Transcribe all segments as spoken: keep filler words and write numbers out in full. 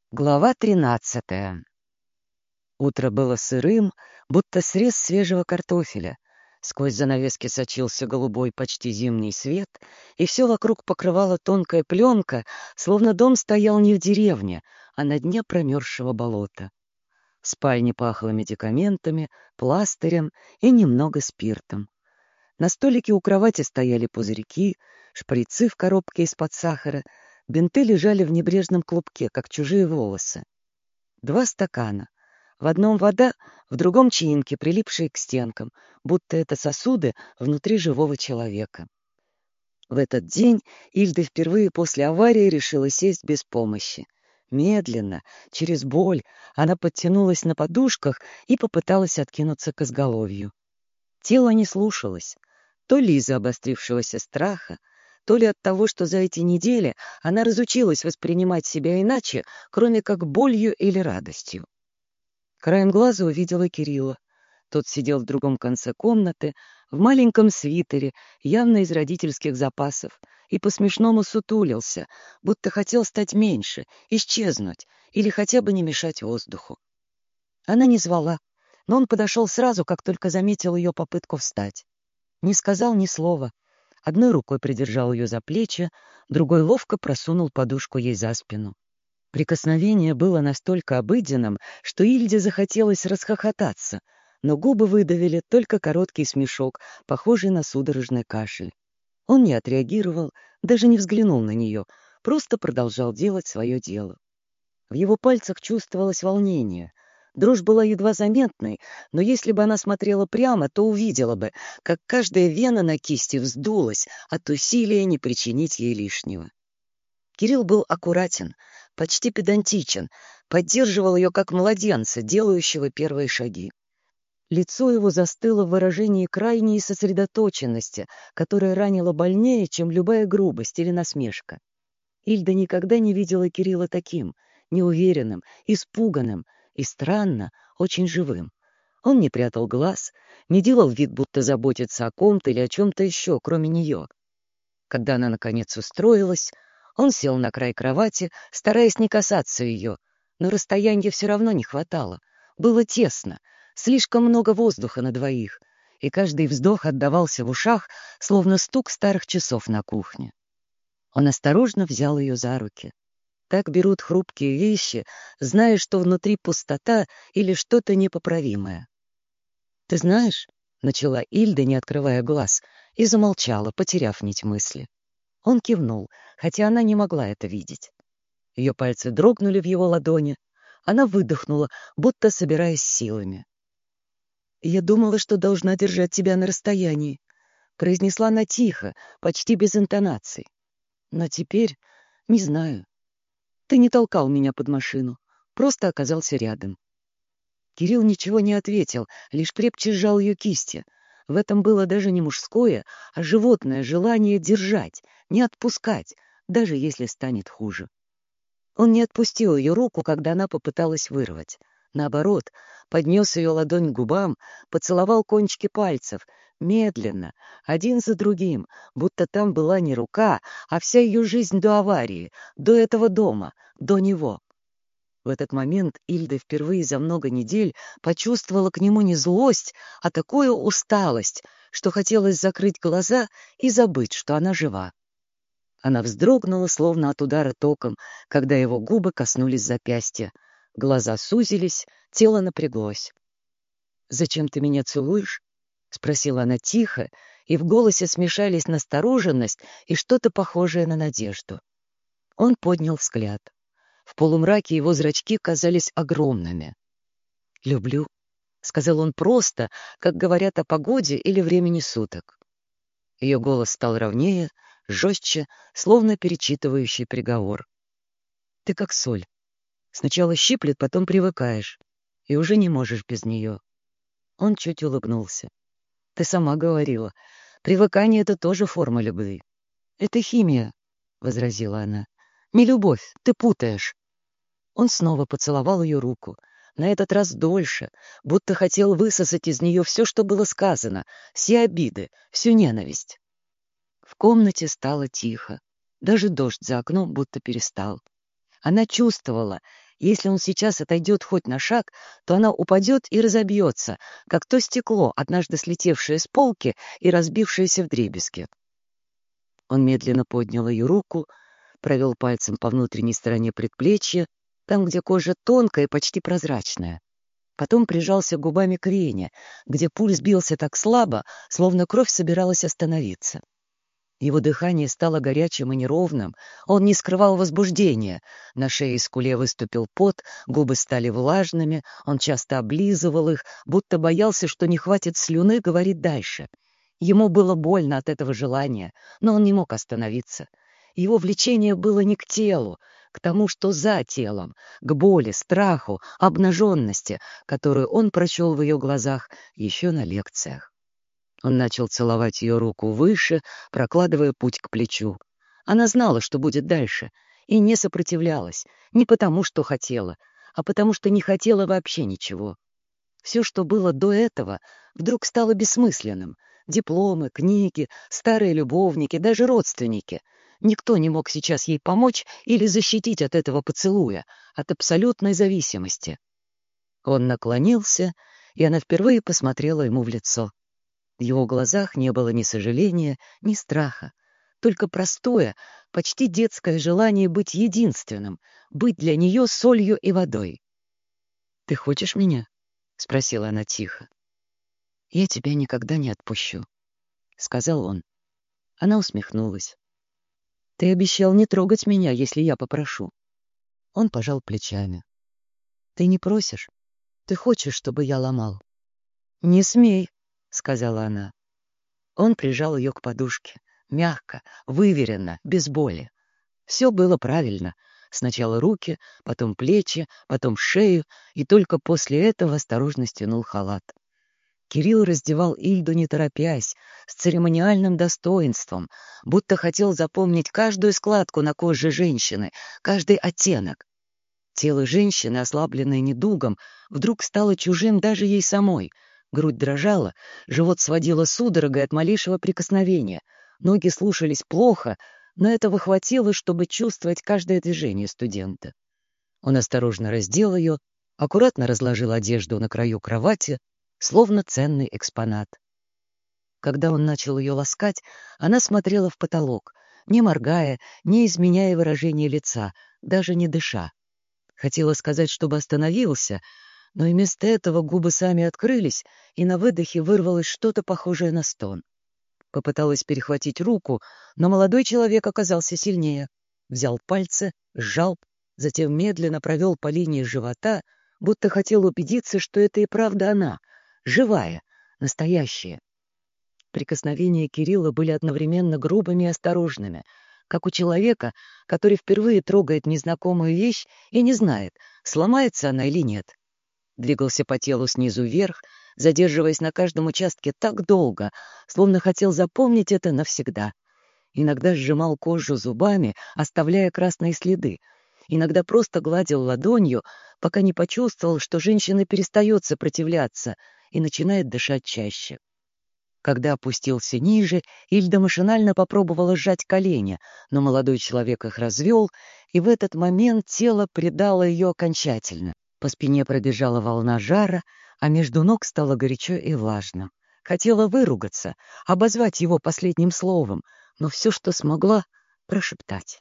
Глава тринадцатая. Утро было сырым, будто срез свежего картофеля. Сквозь занавески сочился голубой, почти зимний свет, и все вокруг покрывала тонкая пленка, словно дом стоял не в деревне, а на дне промерзшего болота. В спальне пахло медикаментами, пластырем и немного спиртом. На столике у кровати стояли пузырьки, шприцы в коробке из-под сахара, бинты лежали в небрежном клубке, как чужие волосы. Два стакана. В одном вода, в другом чаинки, прилипшие к стенкам, будто это сосуды внутри живого человека. В этот день Ильда впервые после аварии решила сесть без помощи. Медленно, через боль, она подтянулась на подушках и попыталась откинуться к изголовью. Тело не слушалось. То ли из-за обострившегося страха, то ли от того, что за эти недели она разучилась воспринимать себя иначе, кроме как болью или радостью. Краем глаза увидела Кирилла. Тот сидел в другом конце комнаты, в маленьком свитере, явно из родительских запасов, и по-смешному сутулился, будто хотел стать меньше, исчезнуть или хотя бы не мешать воздуху. Она не звала, но он подошел сразу, как только заметил ее попытку встать. Не сказал ни слова. Одной рукой придержал ее за плечи, другой ловко просунул подушку ей за спину. Прикосновение было настолько обыденным, что Ильде захотелось расхохотаться, но губы выдавили только короткий смешок, похожий на судорожный кашель. Он не отреагировал, даже не взглянул на нее, просто продолжал делать свое дело. В его пальцах чувствовалось волнение. Дрожь была едва заметной, но если бы она смотрела прямо, то увидела бы, как каждая вена на кисти вздулась от усилия не причинить ей лишнего. Кирилл был аккуратен, почти педантичен, поддерживал ее как младенца, делающего первые шаги. Лицо его застыло в выражении крайней сосредоточенности, которая ранила больнее, чем любая грубость или насмешка. Ильда никогда не видела Кирилла таким, неуверенным, испуганным и, странно, очень живым. Он не прятал глаз, не делал вид, будто заботится о ком-то или о чем-то еще, кроме нее. Когда она, наконец, устроилась, он сел на край кровати, стараясь не касаться ее, но расстояния все равно не хватало. Было тесно, слишком много воздуха на двоих, и каждый вздох отдавался в ушах, словно стук старых часов на кухне. Он осторожно взял ее за руки. Так берут хрупкие вещи, зная, что внутри пустота или что-то непоправимое. «Ты знаешь», — начала Ильда, не открывая глаз, и замолчала, потеряв нить мысли. Он кивнул, хотя она не могла это видеть. Ее пальцы дрогнули в его ладони. Она выдохнула, будто собираясь силами. «Я думала, что должна держать тебя на расстоянии», — произнесла она тихо, почти без интонаций. «Но теперь не знаю. Ты не толкал меня под машину, просто оказался рядом». Кирилл ничего не ответил, лишь крепче сжал ее кисти. В этом было даже не мужское, а животное желание держать, не отпускать, даже если станет хуже. Он не отпустил ее руку, когда она попыталась вырвать. Наоборот, поднес ее ладонь к губам, поцеловал кончики пальцев, медленно, один за другим, будто там была не рука, а вся ее жизнь до аварии, до этого дома, до него. В этот момент Ильда впервые за много недель почувствовала к нему не злость, а такую усталость, что хотелось закрыть глаза и забыть, что она жива. Она вздрогнула, словно от удара током, когда его губы коснулись запястья. Глаза сузились, тело напряглось. «Зачем ты меня целуешь?» — спросила она тихо, и в голосе смешались настороженность и что-то похожее на надежду. Он поднял взгляд. В полумраке его зрачки казались огромными. «Люблю», — сказал он просто, как говорят о погоде или времени суток. Ее голос стал ровнее, жестче, словно перечитывающий приговор. «Ты как соль. Сначала щиплет, потом привыкаешь, и уже не можешь без нее». Он чуть улыбнулся. «Ты сама говорила, привыкание — это тоже форма любви». «Это химия», — возразила она. «Не любовь, ты путаешь». Он снова поцеловал ее руку, на этот раз дольше, будто хотел высосать из нее все, что было сказано, все обиды, всю ненависть. В комнате стало тихо, даже дождь за окном будто перестал. Она чувствовала, Если он сейчас отойдет хоть на шаг, то она упадет и разобьется, как то стекло, однажды слетевшее с полки и разбившееся вдребезги. Он медленно поднял ее руку, провел пальцем по внутренней стороне предплечья, там, где кожа тонкая и почти прозрачная. Потом прижался губами к вене, где пульс бился так слабо, словно кровь собиралась остановиться. Его дыхание стало горячим и неровным, он не скрывал возбуждения. На шее и скуле выступил пот, губы стали влажными, он часто облизывал их, будто боялся, что не хватит слюны говорить дальше. Ему было больно от этого желания, но он не мог остановиться. Его влечение было не к телу, к тому, что за телом, к боли, страху, обнаженности, которую он прочел в ее глазах еще на лекциях. Он начал целовать ее руку выше, прокладывая путь к плечу. Она знала, что будет дальше, и не сопротивлялась, не потому, что хотела, а потому, что не хотела вообще ничего. Все, что было до этого, вдруг стало бессмысленным. Дипломы, книги, старые любовники, даже родственники. Никто не мог сейчас ей помочь или защитить от этого поцелуя, от абсолютной зависимости. Он наклонился, и она впервые посмотрела ему в лицо. В его глазах не было ни сожаления, ни страха, только простое, почти детское желание быть единственным, быть для нее солью и водой. «Ты хочешь меня?» — спросила она тихо. «Я тебя никогда не отпущу», — сказал он. Она усмехнулась. «Ты обещал не трогать меня, если я попрошу». Он пожал плечами. «Ты не просишь? Ты хочешь, чтобы я ломал?» «Не смей», — сказала она. Он прижал ее к подушке, мягко, выверенно, без боли. Все было правильно. Сначала руки, потом плечи, потом шею, и только после этого осторожно стянул халат. Кирилл раздевал Ильду не торопясь, с церемониальным достоинством, будто хотел запомнить каждую складку на коже женщины, каждый оттенок. Тело женщины, ослабленное недугом, вдруг стало чужим даже ей самой. Грудь дрожала, живот сводило судорогой от малейшего прикосновения. Ноги слушались плохо, но этого хватило, чтобы чувствовать каждое движение студента. Он осторожно раздел ее, аккуратно разложил одежду на краю кровати, словно ценный экспонат. Когда он начал ее ласкать, она смотрела в потолок, не моргая, не изменяя выражение лица, даже не дыша. Хотела сказать, чтобы остановился, но вместо этого губы сами открылись, и на выдохе вырвалось что-то похожее на стон. Попыталась перехватить руку, но молодой человек оказался сильнее. Взял пальцы, сжал, затем медленно провел по линии живота, будто хотел убедиться, что это и правда она, живая, настоящая. Прикосновения Кирилла были одновременно грубыми и осторожными, как у человека, который впервые трогает незнакомую вещь и не знает, сломается она или нет. Двигался по телу снизу вверх, задерживаясь на каждом участке так долго, словно хотел запомнить это навсегда. Иногда сжимал кожу зубами, оставляя красные следы. Иногда просто гладил ладонью, пока не почувствовал, что женщина перестает сопротивляться и начинает дышать чаще. Когда опустился ниже, Ильда машинально попробовала сжать колени, но молодой человек их развел, и в этот момент тело предало ее окончательно. По спине пробежала волна жара, а между ног стало горячо и влажно. Хотела выругаться, обозвать его последним словом, но все, что смогла, прошептать.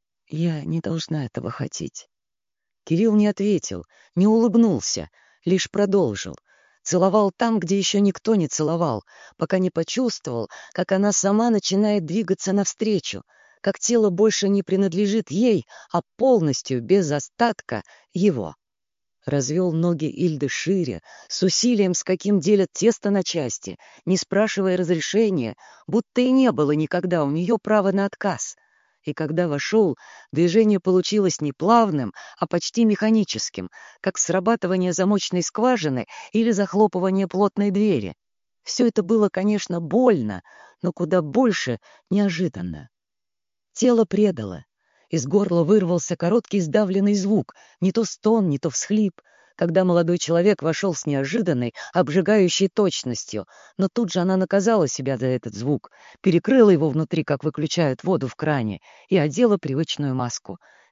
«Я не должна этого хотеть». Кирилл не ответил, не улыбнулся, лишь продолжил. Целовал там, где еще никто не целовал, пока не почувствовал, как она сама начинает двигаться навстречу, как тело больше не принадлежит ей, а полностью, без остатка, его. Развел ноги Ильды шире, с усилием, с каким делят тесто на части, не спрашивая разрешения, будто и не было никогда у нее права на отказ. И когда вошел, движение получилось не плавным, а почти механическим, как срабатывание замочной скважины или захлопывание плотной двери. Все это было, конечно, больно, но куда больше неожиданно. Тело предало. Из горла вырвался короткий сдавленный звук, не то стон, не то всхлип, когда молодой человек вошел с неожиданной, обжигающей точностью, но тут же она наказала себя за этот звук, перекрыла его внутри, как выключают воду в кране, и одела привычную маску.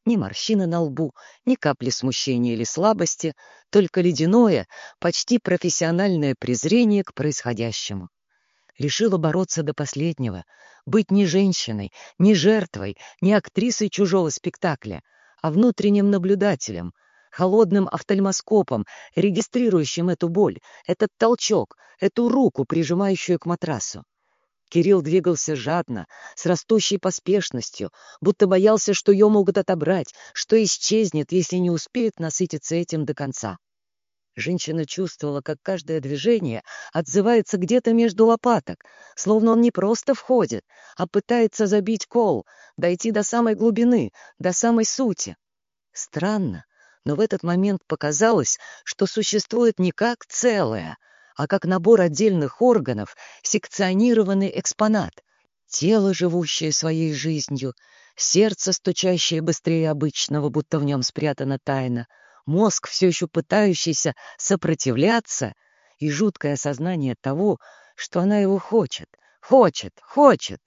Ни морщины на лбу, ни капли смущения или слабости, только ледяное, почти профессиональное презрение к происходящему. Решила бороться до последнего, быть не женщиной, не жертвой, не актрисой чужого спектакля, а внутренним наблюдателем, холодным офтальмоскопом, регистрирующим эту боль, этот толчок, эту руку, прижимающую к матрасу. Кирилл двигался жадно, с растущей поспешностью, будто боялся, что ее могут отобрать, что исчезнет, если не успеет насытиться этим до конца. Женщина чувствовала, как каждое движение отзывается где-то между лопаток, словно он не просто входит, а пытается забить кол, дойти до самой глубины, до самой сути. Странно, но в этот момент показалось, что существует не как целое, а как набор отдельных органов, секционированный экспонат. Тело, живущее своей жизнью, сердце, стучащее быстрее обычного, будто в нем спрятана тайна, мозг, все еще пытающийся сопротивляться, и жуткое осознание того, что она его хочет, хочет, хочет.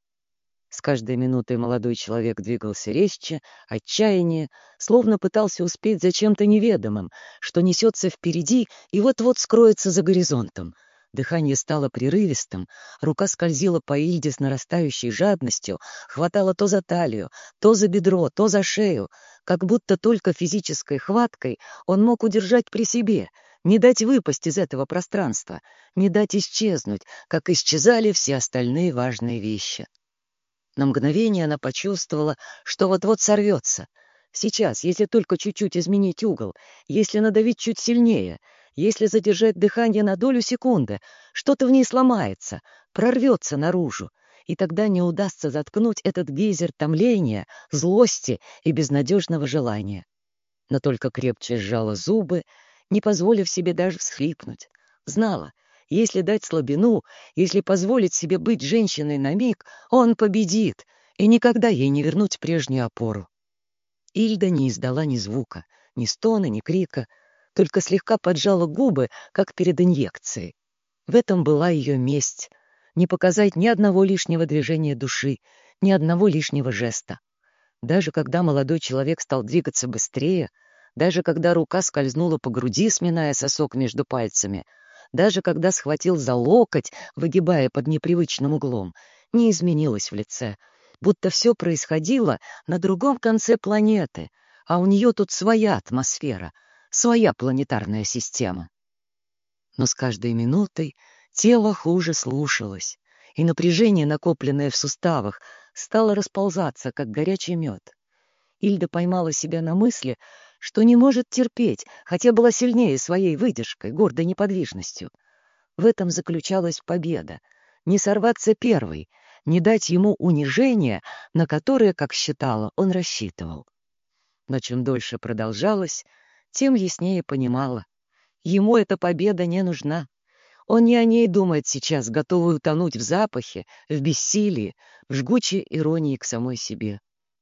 С каждой минутой молодой человек двигался резче, отчаяннее, словно пытался успеть за чем-то неведомым, что несется впереди и вот-вот скроется за горизонтом. Дыхание стало прерывистым, рука скользила по Ильде с нарастающей жадностью, хватала то за талию, то за бедро, то за шею, как будто только физической хваткой он мог удержать при себе, не дать выпасть из этого пространства, не дать исчезнуть, как исчезали все остальные важные вещи. На мгновение она почувствовала, что вот-вот сорвется. Сейчас, если только чуть-чуть изменить угол, если надавить чуть сильнее, если задержать дыхание на долю секунды, что-то в ней сломается, прорвется наружу, и тогда не удастся заткнуть этот гейзер томления, злости и безнадежного желания. Но только крепче сжала зубы, не позволив себе даже всхлипнуть. Знала, если дать слабину, если позволить себе быть женщиной на миг, он победит, и никогда ей не вернуть прежнюю опору. Ильда не издала ни звука, ни стона, ни крика, только слегка поджала губы, как перед инъекцией. В этом была ее месть — не показать ни одного лишнего движения души, ни одного лишнего жеста. Даже когда молодой человек стал двигаться быстрее, даже когда рука скользнула по груди, сминая сосок между пальцами, даже когда схватил за локоть, выгибая под непривычным углом, не изменилось в лице, будто все происходило на другом конце планеты, а у нее тут своя атмосфера, своя планетарная система. Но с каждой минутой тело хуже слушалось, и напряжение, накопленное в суставах, стало расползаться, как горячий мед. Ильда поймала себя на мысли, что не может терпеть, хотя была сильнее своей выдержкой, гордой неподвижностью. В этом заключалась победа. Не сорваться первой, не дать ему унижения, на которое, как считала, он рассчитывал. Но чем дольше продолжалось, тем яснее понимала. Ему эта победа не нужна. Он не о ней думает сейчас, готовый утонуть в запахе, в бессилии, в жгучей иронии к самой себе.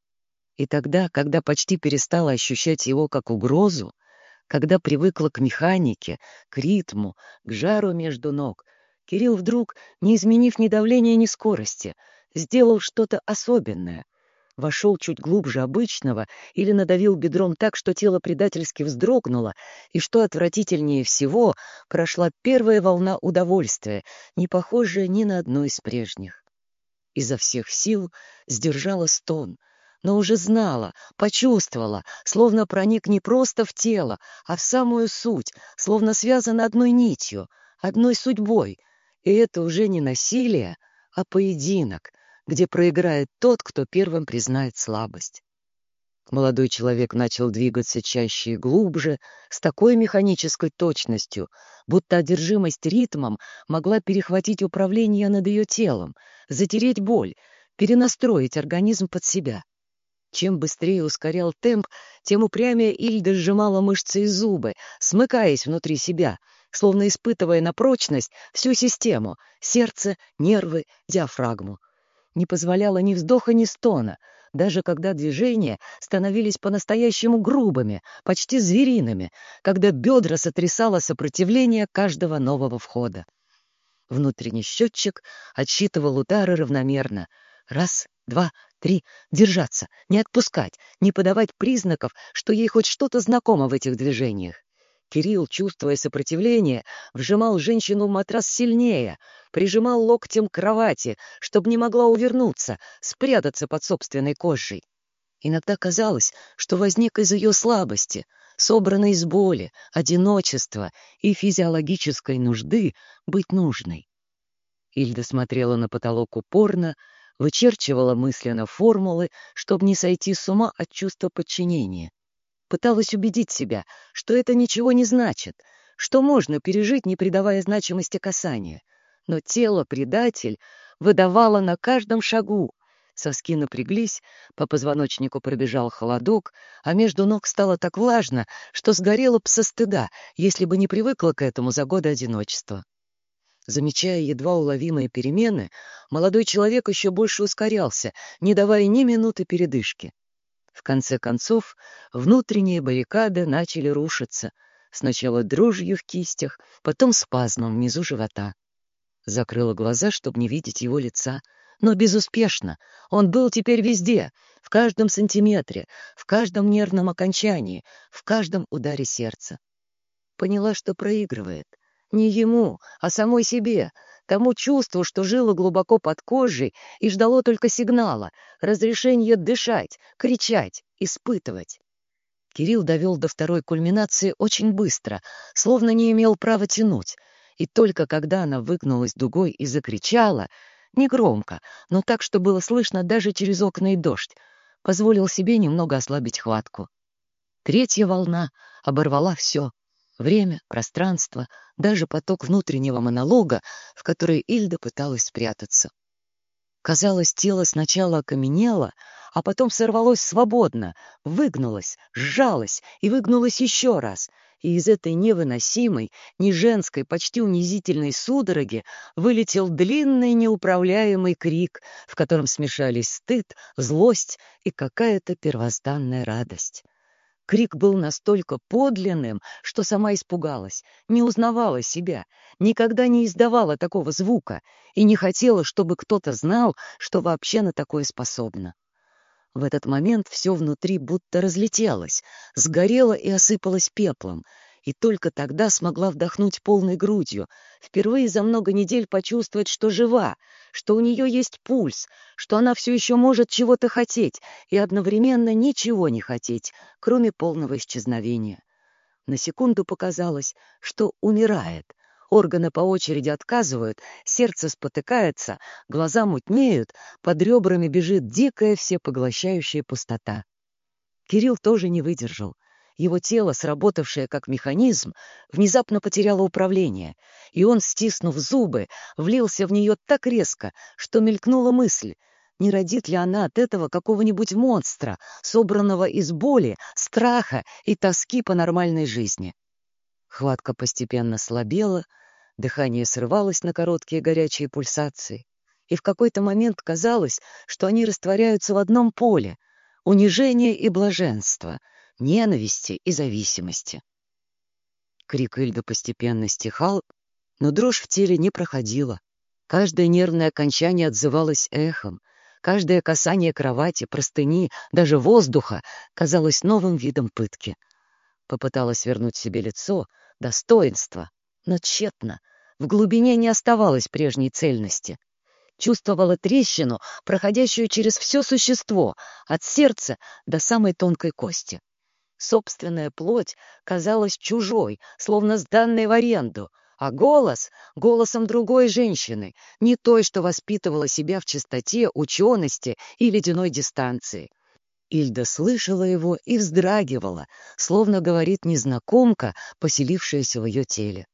И тогда, когда почти перестала ощущать его как угрозу, когда привыкла к механике, к ритму, к жару между ног, Кирилл вдруг, не изменив ни давления, ни скорости, сделал что-то особенное. Вошел чуть глубже обычного или надавил бедром так, что тело предательски вздрогнуло, и, что отвратительнее всего, прошла первая волна удовольствия, не похожая ни на одну из прежних. Изо всех сил сдержала стон, но уже знала, почувствовала, словно проник не просто в тело, а в самую суть, словно связан одной нитью, одной судьбой. И это уже не насилие, а поединок, где проиграет тот, кто первым признает слабость. Молодой человек начал двигаться чаще и глубже, с такой механической точностью, будто одержимость ритмом могла перехватить управление над ее телом, затереть боль, перенастроить организм под себя. Чем быстрее ускорял темп, тем упрямее Ильда сжимала мышцы и зубы, смыкаясь внутри себя, словно испытывая на прочность всю систему — сердце, нервы, диафрагму. Не позволяла ни вздоха, ни стона, даже когда движения становились по-настоящему грубыми, почти звериными, когда бедра сотрясало сопротивление каждого нового входа. Внутренний счетчик отсчитывал удары равномерно. Раз, два, Три — держаться, не отпускать, не подавать признаков, что ей хоть что-то знакомо в этих движениях. Кирилл, чувствуя сопротивление, вжимал женщину в матрас сильнее, прижимал локтем к кровати, чтобы не могла увернуться, спрятаться под собственной кожей. Иногда казалось, что возник из ее слабости, собранной из боли, одиночества и физиологической нужды быть нужной. Ильда смотрела на потолок упорно, вычерчивала мысленно формулы, чтобы не сойти с ума от чувства подчинения. Пыталась убедить себя, что это ничего не значит, что можно пережить, не придавая значимости касания. Но тело-предатель выдавало на каждом шагу. Соски напряглись, по позвоночнику пробежал холодок, а между ног стало так влажно, что сгорела б со стыда, если бы не привыкла к этому за годы одиночества. Замечая едва уловимые перемены, молодой человек еще больше ускорялся, не давая ни минуты передышки. В конце концов, внутренние баррикады начали рушиться, сначала дрожью в кистях, потом спазмом внизу живота. Закрыла глаза, чтобы не видеть его лица, но безуспешно. Он был теперь везде, в каждом сантиметре, в каждом нервном окончании, в каждом ударе сердца. Поняла, что проигрывает. Не ему, а самой себе, тому чувству, что жило глубоко под кожей и ждало только сигнала, разрешения дышать, кричать, испытывать. Кирилл довел до второй кульминации очень быстро, словно не имел права тянуть, и только когда она выгнулась дугой и закричала, негромко, но так, что было слышно даже через окна и дождь, позволил себе немного ослабить хватку. Третья волна оборвала все. Время, пространство, даже поток внутреннего монолога, в который Ильда пыталась спрятаться. Казалось, тело сначала окаменело, а потом сорвалось свободно, выгнулось, сжалось и выгнулось еще раз, и из этой невыносимой, неженской, почти унизительной судороги вылетел длинный неуправляемый крик, в котором смешались стыд, злость и какая-то первозданная радость. Крик был настолько подлинным, что сама испугалась, не узнавала себя, никогда не издавала такого звука и не хотела, чтобы кто-то знал, что вообще на такое способна. В этот момент все внутри будто разлетелось, сгорело и осыпалось пеплом, и только тогда смогла вдохнуть полной грудью, впервые за много недель почувствовать, что жива, что у нее есть пульс, что она все еще может чего-то хотеть и одновременно ничего не хотеть, кроме полного исчезновения. На секунду показалось, что умирает. Органы по очереди отказывают, сердце спотыкается, глаза мутнеют, под ребрами бежит дикая всепоглощающая пустота. Кирилл тоже не выдержал. Его тело, сработавшее как механизм, внезапно потеряло управление, и он, стиснув зубы, влился в нее так резко, что мелькнула мысль, не родит ли она от этого какого-нибудь монстра, собранного из боли, страха и тоски по нормальной жизни. Хватка постепенно слабела, дыхание срывалось на короткие горячие пульсации, и в какой-то момент казалось, что они растворяются в одном поле — унижение и блаженство, ненависти и зависимости. Крик Ильды постепенно стихал, но дрожь в теле не проходила. Каждое нервное окончание отзывалось эхом, каждое касание кровати, простыни, даже воздуха казалось новым видом пытки. Попыталась вернуть себе лицо, достоинство, но тщетно. В глубине не оставалось прежней цельности. Чувствовала трещину, проходящую через все существо, от сердца до самой тонкой кости. Собственная плоть казалась чужой, словно сданной в аренду, а голос — голосом другой женщины, не той, что воспитывала себя в чистоте, учености и ледяной дистанции. Ильда слышала его и вздрагивала, словно говорит незнакомка, поселившаяся в ее теле.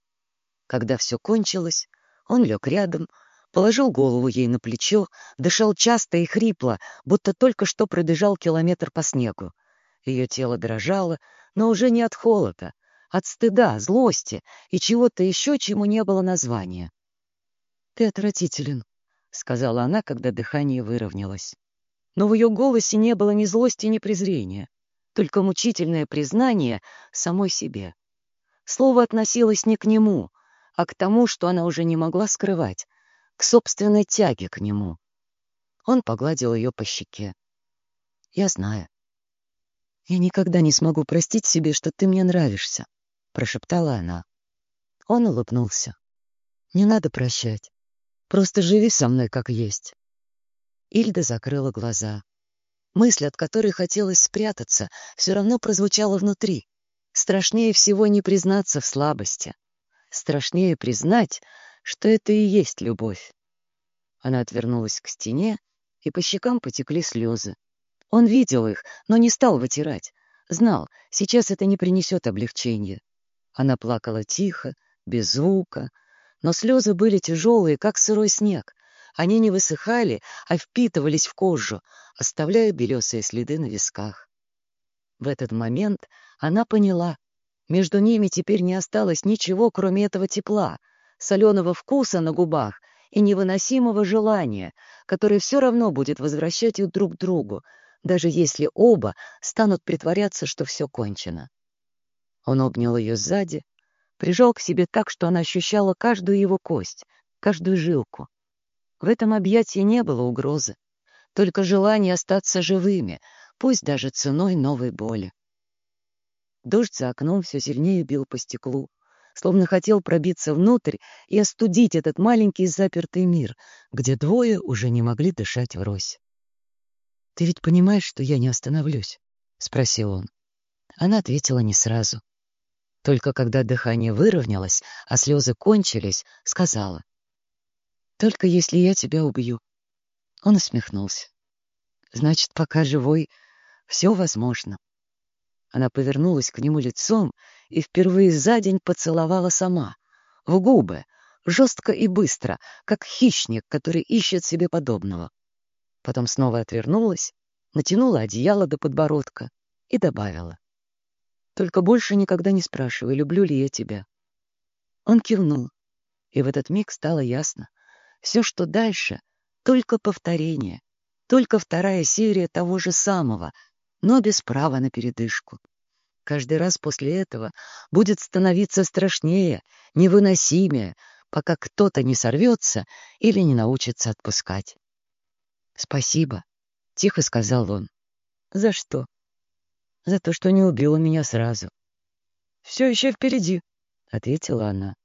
Когда все кончилось, он лег рядом, положил голову ей на плечо, дышал часто и хрипло, будто только что пробежал километр по снегу. Ее тело дрожало, но уже не от холода, от стыда, злости и чего-то еще, чему не было названия. «Ты отвратителен», — сказала она, когда дыхание выровнялось. Но в ее голосе не было ни злости, ни презрения, только мучительное признание самой себе. Слово относилось не к нему, а к тому, что она уже не могла скрывать, к собственной тяге к нему. Он погладил ее по щеке. «Я знаю. Я никогда не смогу простить себе, что ты мне нравишься», — прошептала она. Он улыбнулся. «Не надо прощать. Просто живи со мной как есть». Ильда закрыла глаза. Мысль, от которой хотелось спрятаться, все равно прозвучала внутри. Страшнее всего не признаться в слабости. Страшнее признать, что это и есть любовь. Она отвернулась к стене, и по щекам потекли слезы. Он видел их, но не стал вытирать. Знал, сейчас это не принесет облегчения. Она плакала тихо, без звука, но слезы были тяжелые, как сырой снег. Они не высыхали, а впитывались в кожу, оставляя белесые следы на висках. В этот момент она поняла, между ними теперь не осталось ничего, кроме этого тепла, соленого вкуса на губах и невыносимого желания, которое все равно будет возвращать их друг к другу, даже если оба станут притворяться, что все кончено. Он обнял ее сзади, прижал к себе так, что она ощущала каждую его кость, каждую жилку. В этом объятии не было угрозы, только желание остаться живыми, пусть даже ценой новой боли. Дождь за окном все сильнее бил по стеклу, словно хотел пробиться внутрь и остудить этот маленький запертый мир, где двое уже не могли дышать врозь. «Ты ведь понимаешь, что я не остановлюсь?» — спросил он. Она ответила не сразу. Только когда дыхание выровнялось, а слезы кончились, сказала: «Только если я тебя убью». Он усмехнулся. «Значит, пока живой, все возможно». Она повернулась к нему лицом и впервые за день поцеловала сама, в губы, жестко и быстро, как хищник, который ищет себе подобного. Потом снова отвернулась, натянула одеяло до подбородка и добавила: «Только больше никогда не спрашивай, люблю ли я тебя». Он кивнул, и в этот миг стало ясно: все, что дальше, только повторение, только вторая серия того же самого, но без права на передышку. Каждый раз после этого будет становиться страшнее, невыносимее, пока кто-то не сорвется или не научится отпускать. «Спасибо», — тихо сказал он. «За что?» «За то, что не убила меня сразу». «Все еще впереди», — ответила она.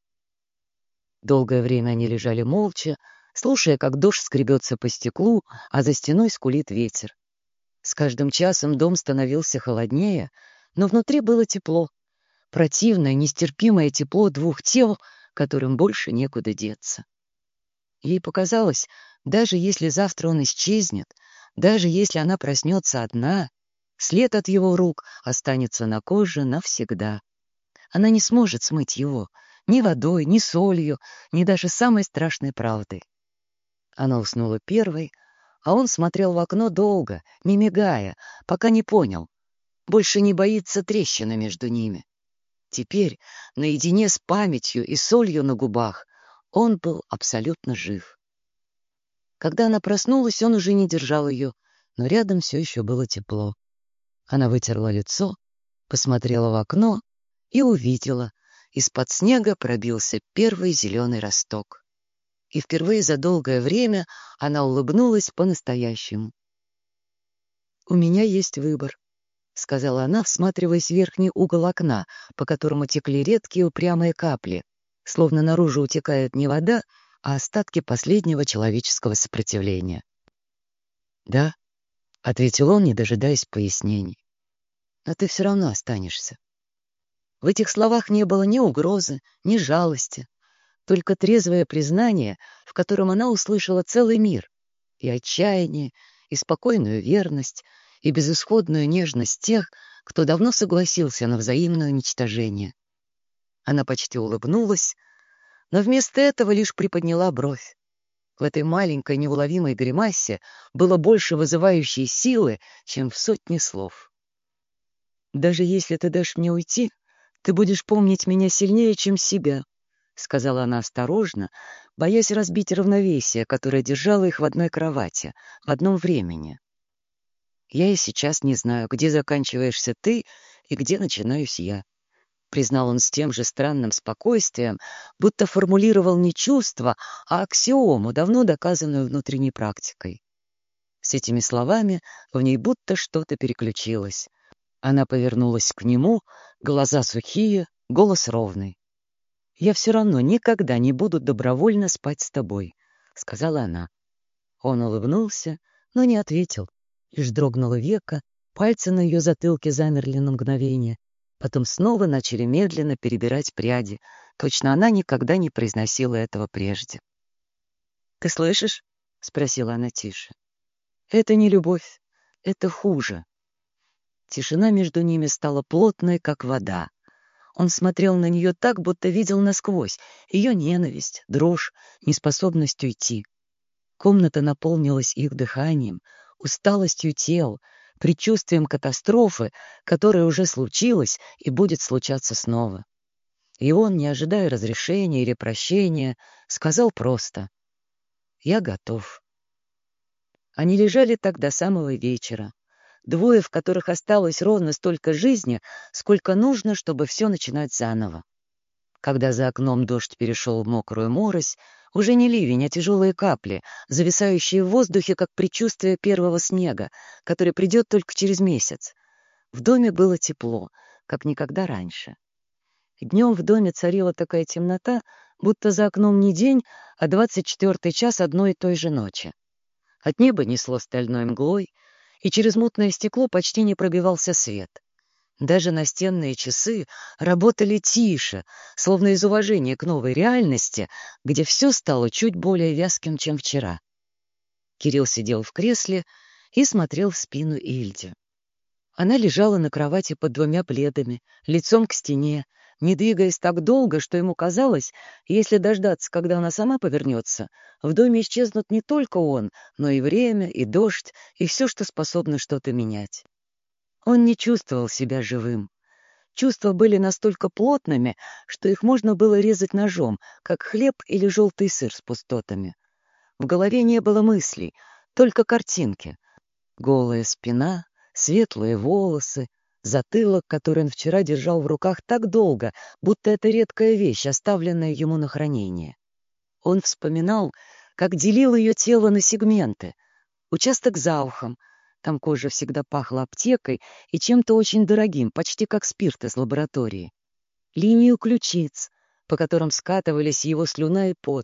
Долгое время они лежали молча, слушая, как дождь скребется по стеклу, а за стеной скулит ветер. С каждым часом дом становился холоднее, но внутри было тепло. Противное, нестерпимое тепло двух тел, которым больше некуда деться. Ей показалось, даже если завтра он исчезнет, даже если она проснется одна, след от его рук останется на коже навсегда. Она не сможет смыть его ни водой, ни солью, ни даже самой страшной правдой. Она уснула первой, а он смотрел в окно долго, не мигая, пока не понял. Больше не боится трещины между ними. Теперь, наедине с памятью и солью на губах, он был абсолютно жив. Когда она проснулась, он уже не держал ее, но рядом все еще было тепло. Она вытерла лицо, посмотрела в окно и увидела: из-под снега пробился первый зеленый росток. И впервые за долгое время она улыбнулась по-настоящему. «У меня есть выбор», — сказала она, всматриваясь в верхний угол окна, по которому текли редкие упрямые капли, словно наружу утекает не вода, а остатки последнего человеческого сопротивления. «Да», — ответил он, не дожидаясь пояснений. «Но ты все равно останешься». В этих словах не было ни угрозы, ни жалости, только трезвое признание, в котором она услышала целый мир, и отчаяние, и спокойную верность, и безысходную нежность тех, кто давно согласился на взаимное уничтожение. Она почти улыбнулась, но вместо этого лишь приподняла бровь. В этой маленькой неуловимой гримасе было больше вызывающей силы, чем в сотне слов. «Даже если ты дашь мне уйти, ты будешь помнить меня сильнее, чем себя», — сказала она осторожно, боясь разбить равновесие, которое держало их в одной кровати, в одном времени. «Я и сейчас не знаю, где заканчиваешься ты и где начинаюсь я», — признал он с тем же странным спокойствием, будто формулировал не чувство, а аксиому, давно доказанную внутренней практикой. С этими словами в ней будто что-то переключилось. Она повернулась к нему, глаза сухие, голос ровный. «Я все равно никогда не буду добровольно спать с тобой», — сказала она. Он улыбнулся, но не ответил. Лишь дрогнуло веко, пальцы на ее затылке замерли на мгновение, потом снова начали медленно перебирать пряди. Точно она никогда не произносила этого прежде. «Ты слышишь?» — спросила она тише. «Это не любовь, это хуже». Тишина между ними стала плотной, как вода. Он смотрел на нее так, будто видел насквозь ее ненависть, дрожь, неспособность уйти. Комната наполнилась их дыханием, усталостью тел, предчувствием катастрофы, которая уже случилась и будет случаться снова. И он, не ожидая разрешения или прощения, сказал просто: «Я готов». Они лежали так до самого вечера. Двое, в которых осталось ровно столько жизни, сколько нужно, чтобы все начинать заново. Когда за окном дождь перешел в мокрую морось, уже не ливень, а тяжелые капли, зависающие в воздухе, как предчувствие первого снега, который придет только через месяц. В доме было тепло, как никогда раньше. Днем в доме царила такая темнота, будто за окном не день, а двадцать четвертый час одной и той же ночи. От неба несло стальной мглой, и через мутное стекло почти не пробивался свет. Даже настенные часы работали тише, словно из уважения к новой реальности, где все стало чуть более вязким, чем вчера. Кирилл сидел в кресле и смотрел в спину Ильде. Она лежала на кровати под двумя пледами, лицом к стене, не двигаясь так долго, что ему казалось, если дождаться, когда она сама повернется, в доме исчезнут не только он, но и время, и дождь, и все, что способно что-то менять. Он не чувствовал себя живым. Чувства были настолько плотными, что их можно было резать ножом, как хлеб или желтый сыр с пустотами. В голове не было мыслей, только картинки. Голая спина, светлые волосы, затылок, который он вчера держал в руках так долго, будто это редкая вещь, оставленная ему на хранение. Он вспоминал, как делил ее тело на сегменты. Участок за ухом. Там кожа всегда пахла аптекой и чем-то очень дорогим, почти как спирт из лаборатории. Линию ключиц, по которым скатывались его слюна и пот.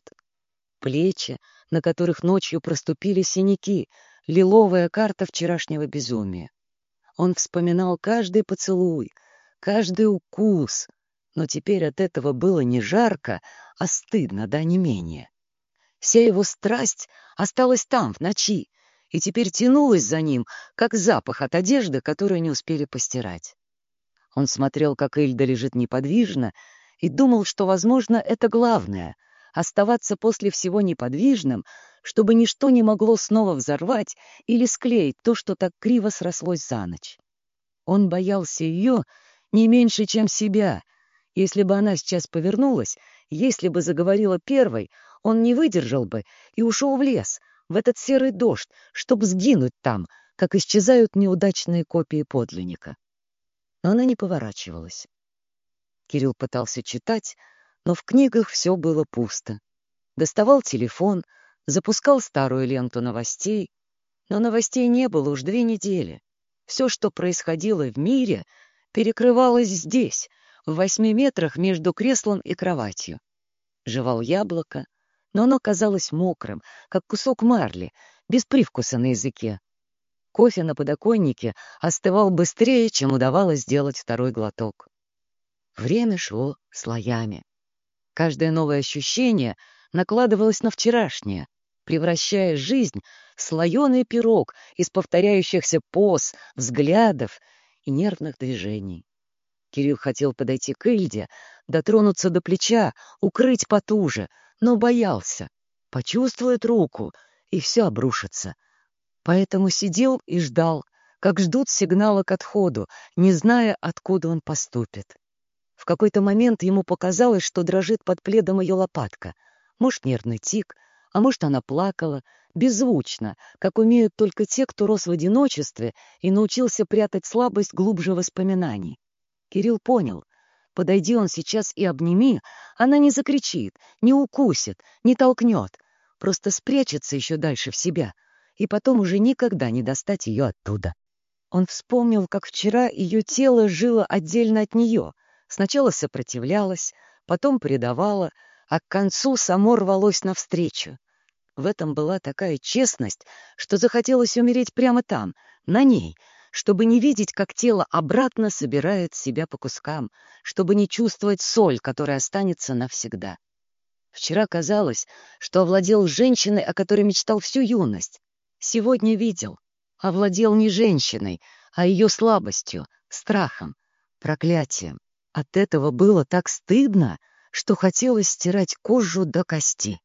Плечи, на которых ночью проступили синяки, лиловая карта вчерашнего безумия. Он вспоминал каждый поцелуй, каждый укус, но теперь от этого было не жарко, а стыдно, да не менее. Вся его страсть осталась там, в ночи, и теперь тянулась за ним, как запах от одежды, которую не успели постирать. Он смотрел, как Эльда лежит неподвижно, и думал, что, возможно, это главное — оставаться после всего неподвижным, чтобы ничто не могло снова взорвать или склеить то, что так криво срослось за ночь. Он боялся ее не меньше, чем себя. Если бы она сейчас повернулась, если бы заговорила первой, он не выдержал бы и ушел в лес, в этот серый дождь, чтобы сгинуть там, как исчезают неудачные копии подлинника. Но она не поворачивалась. Кирилл пытался читать, но в книгах все было пусто. Доставал телефон, запускал старую ленту новостей, но новостей не было уж две недели. Все, что происходило в мире, перекрывалось здесь, в восьми метрах между креслом и кроватью. Жевал яблоко, но оно казалось мокрым, как кусок марли, без привкуса на языке. Кофе на подоконнике остывал быстрее, чем удавалось сделать второй глоток. Время шло слоями. Каждое новое ощущение накладывалось на вчерашнее, превращая жизнь в слоеный пирог из повторяющихся поз, взглядов и нервных движений. Кирилл хотел подойти к Ильде, дотронуться до плеча, укрыть потуже, но боялся. Почувствует руку, и все обрушится. Поэтому сидел и ждал, как ждут сигнала к отходу, не зная, откуда он поступит. В какой-то момент ему показалось, что дрожит под пледом ее лопатка. Может, нервный тик, а может, она плакала, беззвучно, как умеют только те, кто рос в одиночестве и научился прятать слабость глубже воспоминаний. Кирилл понял, подойди он сейчас и обними, она не закричит, не укусит, не толкнет, просто спрячется еще дальше в себя и потом уже никогда не достать ее оттуда. Он вспомнил, как вчера ее тело жило отдельно от нее, сначала сопротивлялось, потом предавало, а к концу само рвалось навстречу. В этом была такая честность, что захотелось умереть прямо там, на ней, чтобы не видеть, как тело обратно собирает себя по кускам, чтобы не чувствовать соль, которая останется навсегда. Вчера казалось, что овладел женщиной, о которой мечтал всю юность. Сегодня видел, овладел не женщиной, а ее слабостью, страхом, проклятием. От этого было так стыдно, что хотелось стирать кожу до кости.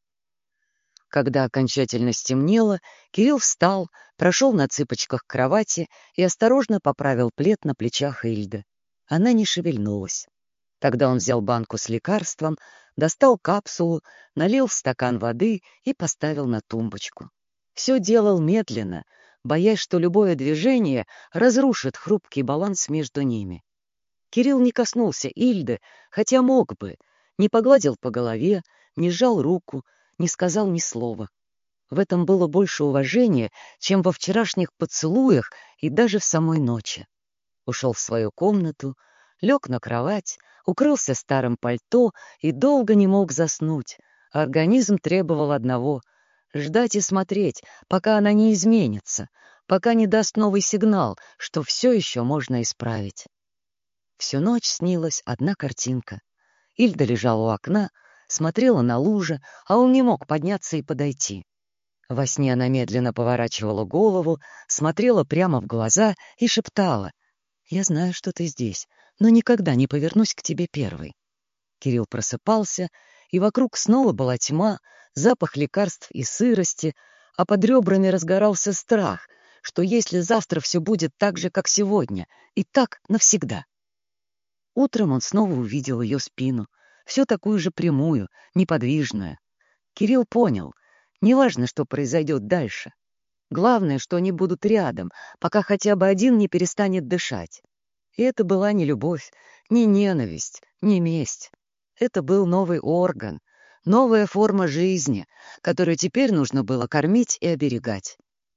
Когда окончательно стемнело, Кирилл встал, прошел на цыпочках к кровати и осторожно поправил плед на плечах Ильды. Она не шевельнулась. Тогда он взял банку с лекарством, достал капсулу, налил в стакан воды и поставил на тумбочку. Все делал медленно, боясь, что любое движение разрушит хрупкий баланс между ними. Кирилл не коснулся Ильды, хотя мог бы, не погладил по голове, не сжал руку, не сказал ни слова. В этом было больше уважения, чем во вчерашних поцелуях и даже в самой ночи. Ушел в свою комнату, лег на кровать, укрылся старым пальто и долго не мог заснуть. Организм требовал одного — ждать и смотреть, пока она не изменится, пока не даст новый сигнал, что все еще можно исправить. Всю ночь снилась одна картинка. Ильда лежала у окна, смотрела на лужи, а он не мог подняться и подойти. Во сне она медленно поворачивала голову, смотрела прямо в глаза и шептала: «Я знаю, что ты здесь, но никогда не повернусь к тебе первой». Кирилл просыпался, и вокруг снова была тьма, запах лекарств и сырости, а под ребрами разгорался страх, что если завтра все будет так же, как сегодня, и так навсегда. Утром он снова увидел ее спину, все такую же прямую, неподвижную. Кирилл понял, неважно, что произойдет дальше. Главное, что они будут рядом, пока хотя бы один не перестанет дышать. И это была не любовь, не ненависть, не месть. Это был новый орган, новая форма жизни, которую теперь нужно было кормить и оберегать.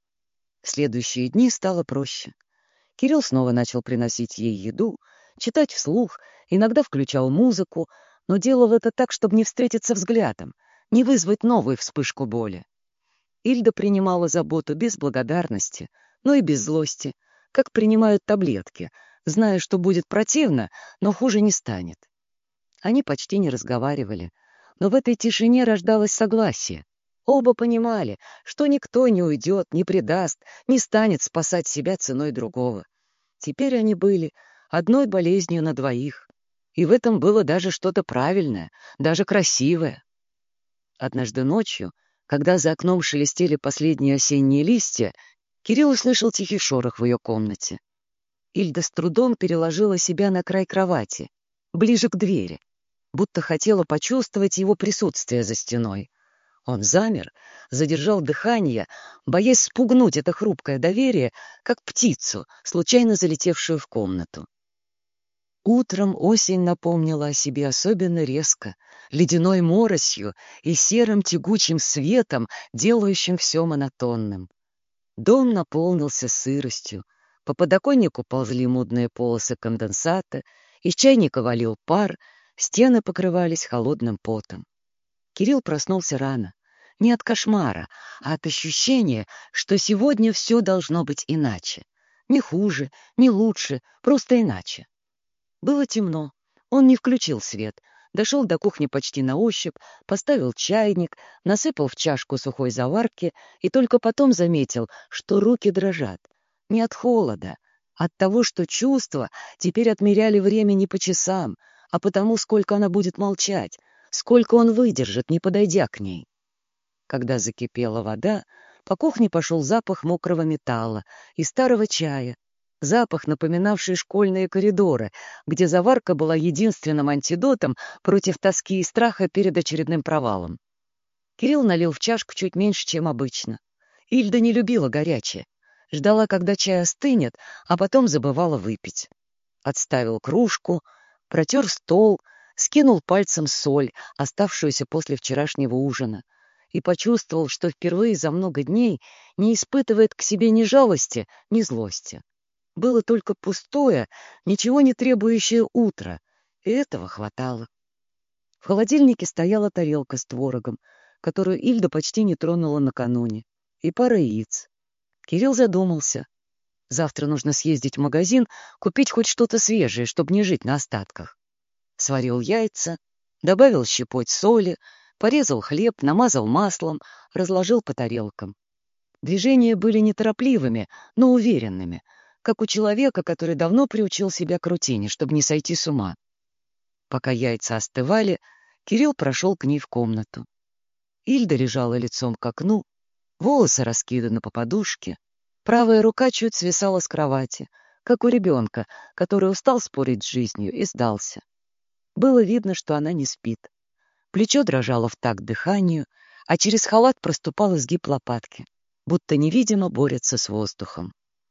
В следующие дни стало проще. Кирилл снова начал приносить ей еду, читать вслух, иногда включал музыку, но делал это так, чтобы не встретиться взглядом, не вызвать новую вспышку боли. Ильда принимала заботу без благодарности, но и без злости, как принимают таблетки, зная, что будет противно, но хуже не станет. Они почти не разговаривали, но в этой тишине рождалось согласие. Оба понимали, что никто не уйдет, не предаст, не станет спасать себя ценой другого. Теперь они были одной болезнью на двоих, и в этом было даже что-то правильное, даже красивое. Однажды ночью, когда за окном шелестели последние осенние листья, Кирилл услышал тихий шорох в ее комнате. Ильда с трудом переложила себя на край кровати, ближе к двери, будто хотела почувствовать его присутствие за стеной. Он замер, задержал дыхание, боясь спугнуть это хрупкое доверие, как птицу, случайно залетевшую в комнату. Утром осень напомнила о себе особенно резко, ледяной моросью и серым тягучим светом, делающим все монотонным. Дом наполнился сыростью, по подоконнику ползли мутные полосы конденсата, из чайника валил пар, стены покрывались холодным потом. Кирилл проснулся рано, не от кошмара, а от ощущения, что сегодня все должно быть иначе. Не хуже, не лучше, просто иначе. Было темно. Он не включил свет, дошел до кухни почти на ощупь, поставил чайник, насыпал в чашку сухой заварки и только потом заметил, что руки дрожат. Не от холода, а от того, что чувства теперь отмеряли время не по часам, а потому, сколько она будет молчать, сколько он выдержит, не подойдя к ней. Когда закипела вода, по кухне пошел запах мокрого металла и старого чая, запах, напоминавший школьные коридоры, где заварка была единственным антидотом против тоски и страха перед очередным провалом. Кирилл налил в чашку чуть меньше, чем обычно. Ильда не любила горячее, ждала, когда чай остынет, а потом забывала выпить. Отставил кружку, протер стол, скинул пальцем соль, оставшуюся после вчерашнего ужина, и почувствовал, что впервые за много дней не испытывает к себе ни жалости, ни злости. Было только пустое, ничего не требующее утро, и этого хватало. В холодильнике стояла тарелка с творогом, которую Ильда почти не тронула накануне, и пара яиц. Кирилл задумался. Завтра нужно съездить в магазин, купить хоть что-то свежее, чтобы не жить на остатках. Сварил яйца, добавил щепоть соли, порезал хлеб, намазал маслом, разложил по тарелкам. Движения были неторопливыми, но уверенными, как у человека, который давно приучил себя к рутине, чтобы не сойти с ума. Пока яйца остывали, Кирилл прошел к ней в комнату. Ильда лежала лицом к окну, волосы раскиданы по подушке, правая рука чуть свисала с кровати, как у ребенка, который устал спорить с жизнью и сдался. Было видно, что она не спит. Плечо дрожало в такт дыханию, а через халат проступал изгиб лопатки, будто невидимо борется с воздухом.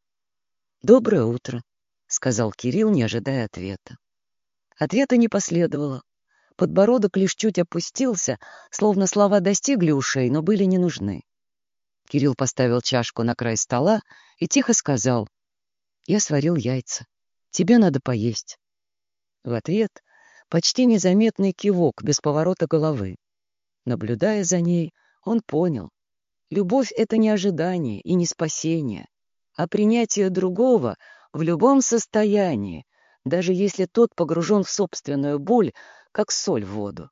«Доброе утро», — сказал Кирилл, не ожидая ответа. Ответа не последовало. Подбородок лишь чуть опустился, словно слова достигли ушей, но были не нужны. Кирилл поставил чашку на край стола и тихо сказал: «Я сварил яйца. Тебе надо поесть». В ответ почти незаметный кивок без поворота головы. Наблюдая за ней, он понял: любовь — это не ожидание и не спасение, а принятие другого в любом состоянии, даже если тот погружен в собственную боль, как соль в воду.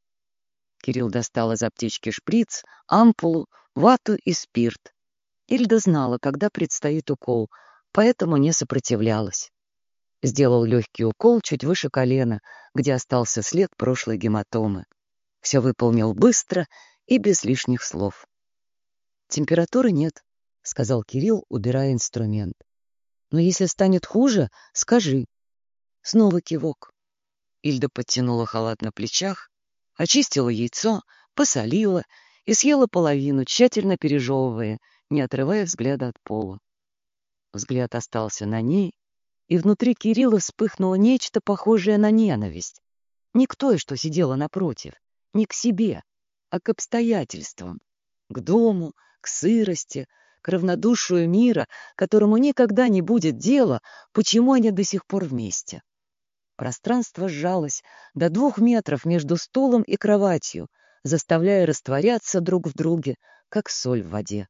Кирилл достал из аптечки шприц, ампулу, вату и спирт. Ильда знала, когда предстоит укол, поэтому не сопротивлялась. Сделал легкий укол чуть выше колена, где остался след прошлой гематомы. Все выполнил быстро и без лишних слов. «Температуры нет», — сказал Кирилл, убирая инструмент. «Но если станет хуже, скажи». Снова кивок. Ильда подтянула халат на плечах, очистила яйцо, посолила и съела половину, тщательно пережевывая, не отрывая взгляда от пола. Взгляд остался на ней, и внутри Кирилла вспыхнуло нечто похожее на ненависть. Не к той, что сидела напротив, не к себе, а к обстоятельствам, к дому, к сырости, к равнодушию мира, которому никогда не будет дела, почему они до сих пор вместе. Пространство сжалось до двух метров между стулом и кроватью, заставляя растворяться друг в друге, как соль в воде.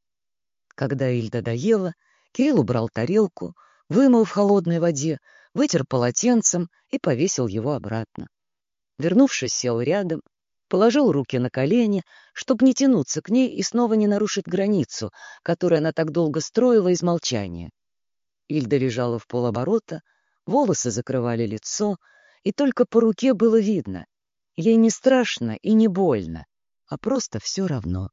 Когда Ильда доела, Кирилл убрал тарелку, вымыл в холодной воде, вытер полотенцем и повесил его обратно. Вернувшись, сел рядом, положил руки на колени, чтобы не тянуться к ней и снова не нарушить границу, которую она так долго строила из молчания. Ильда лежала в полоборота, волосы закрывали лицо, и только по руке было видно. Ей не страшно и не больно, а просто все равно.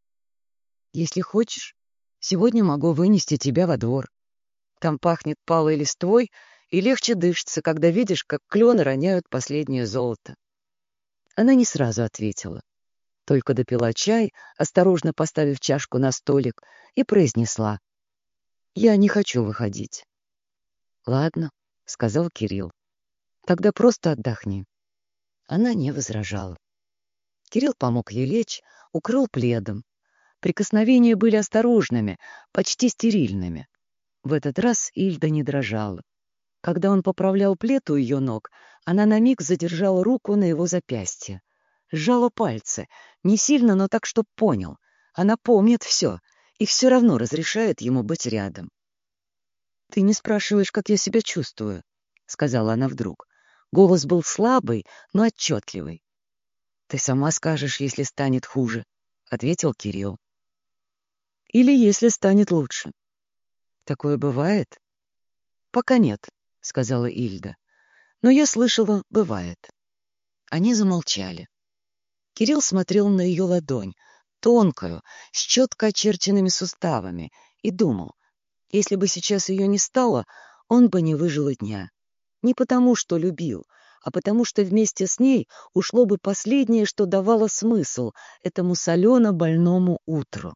«Если хочешь, сегодня могу вынести тебя во двор. Там пахнет палой листвой, и легче дышится, когда видишь, как клены роняют последнее золото». Она не сразу ответила, только допила чай, осторожно поставив чашку на столик, и произнесла: «Я не хочу выходить». «Ладно», — сказал Кирилл, — «тогда просто отдохни». Она не возражала. Кирилл помог ей лечь, укрыл пледом. Прикосновения были осторожными, почти стерильными. В этот раз Ильда не дрожала. Когда он поправлял плед у ее ног, она на миг задержала руку на его запястье. Сжала пальцы, не сильно, но так, чтоб понял. Она помнит все и все равно разрешает ему быть рядом. «Ты не спрашиваешь, как я себя чувствую», — сказала она вдруг. Голос был слабый, но отчетливый. «Ты сама скажешь, если станет хуже», — ответил Кирилл. «Или если станет лучше». «Такое бывает?» «Пока нет», — сказала Ильда. «Но я слышала, бывает». Они замолчали. Кирилл смотрел на ее ладонь, тонкую, с четко очерченными суставами, и думал: если бы сейчас ее не стало, он бы не выжил и дня. Не потому, что любил, а потому, что вместе с ней ушло бы последнее, что давало смысл этому солено-больному утру.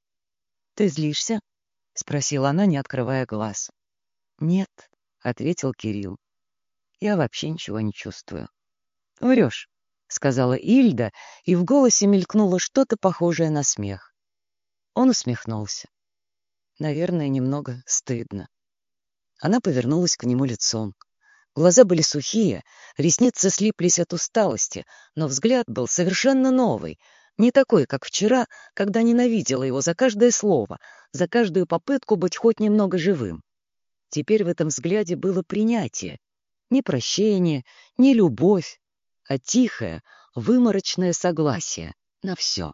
«Ты злишься?» — спросила она, не открывая глаз. «Нет», — ответил Кирилл. «Я вообще ничего не чувствую». «Врешь», — сказала Ильда, и в голосе мелькнуло что-то похожее на смех. Он усмехнулся. Наверное, немного стыдно. Она повернулась к нему лицом. Глаза были сухие, ресницы слиплись от усталости, но взгляд был совершенно новый, не такой, как вчера, когда ненавидела его за каждое слово, за каждую попытку быть хоть немного живым. Теперь в этом взгляде было принятие, не прощение, не любовь, а тихое, выморочное согласие на все.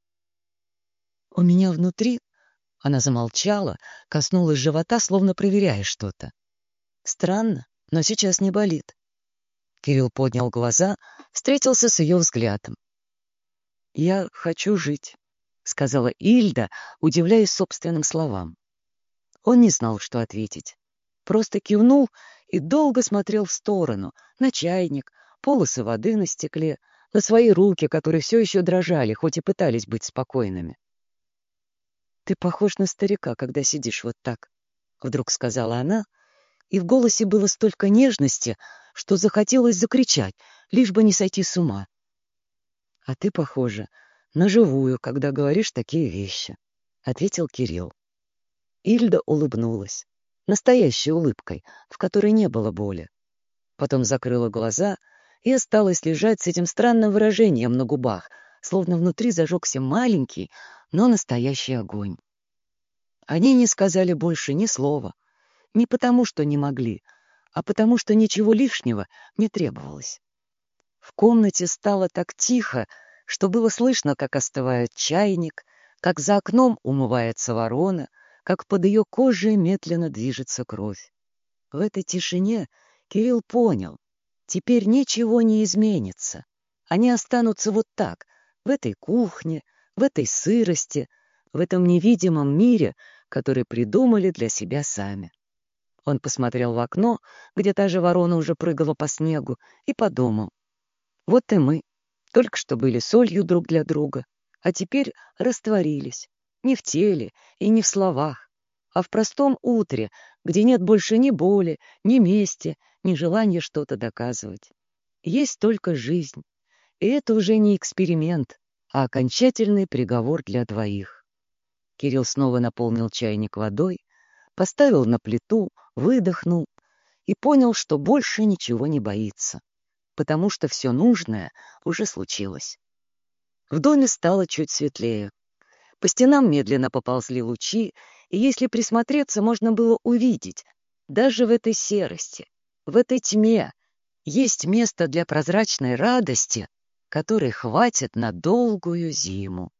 У меня внутри... Она замолчала, коснулась живота, словно проверяя что-то. Странно, но сейчас не болит. Кирилл поднял глаза, встретился с ее взглядом. «Я хочу жить», — сказала Ильда, удивляясь собственным словам. Он не знал, что ответить. Просто кивнул и долго смотрел в сторону, на чайник, полосы воды на стекле, на свои руки, которые все еще дрожали, хоть и пытались быть спокойными. «Ты похож на старика, когда сидишь вот так», — вдруг сказала она, и в голосе было столько нежности, что захотелось закричать, лишь бы не сойти с ума. «А ты похожа на живую, когда говоришь такие вещи», — ответил Кирилл. Ильда улыбнулась, настоящей улыбкой, в которой не было боли. Потом закрыла глаза и осталась лежать с этим странным выражением на губах, словно внутри зажегся маленький, но настоящий огонь. Они не сказали больше ни слова, не потому, что не могли, а потому, что ничего лишнего не требовалось. В комнате стало так тихо, что было слышно, как остывает чайник, как за окном умывается ворона, как под ее кожей медленно движется кровь. В этой тишине Кирилл понял, теперь ничего не изменится. Они останутся вот так, в этой кухне, в этой сырости, в этом невидимом мире, который придумали для себя сами. Он посмотрел в окно, где та же ворона уже прыгала по снегу, и подумал. Вот и мы, только что были солью друг для друга, а теперь растворились. Не в теле и не в словах, а в простом утре, где нет больше ни боли, ни мести, ни желания что-то доказывать. Есть только жизнь, и это уже не эксперимент, а окончательный приговор для двоих. Кирилл снова наполнил чайник водой, поставил на плиту, выдохнул и понял, что больше ничего не боится, потому что все нужное уже случилось. В доме стало чуть светлее. По стенам медленно поползли лучи, и если присмотреться, можно было увидеть, даже в этой серости, в этой тьме, есть место для прозрачной радости, которой хватит на долгую зиму.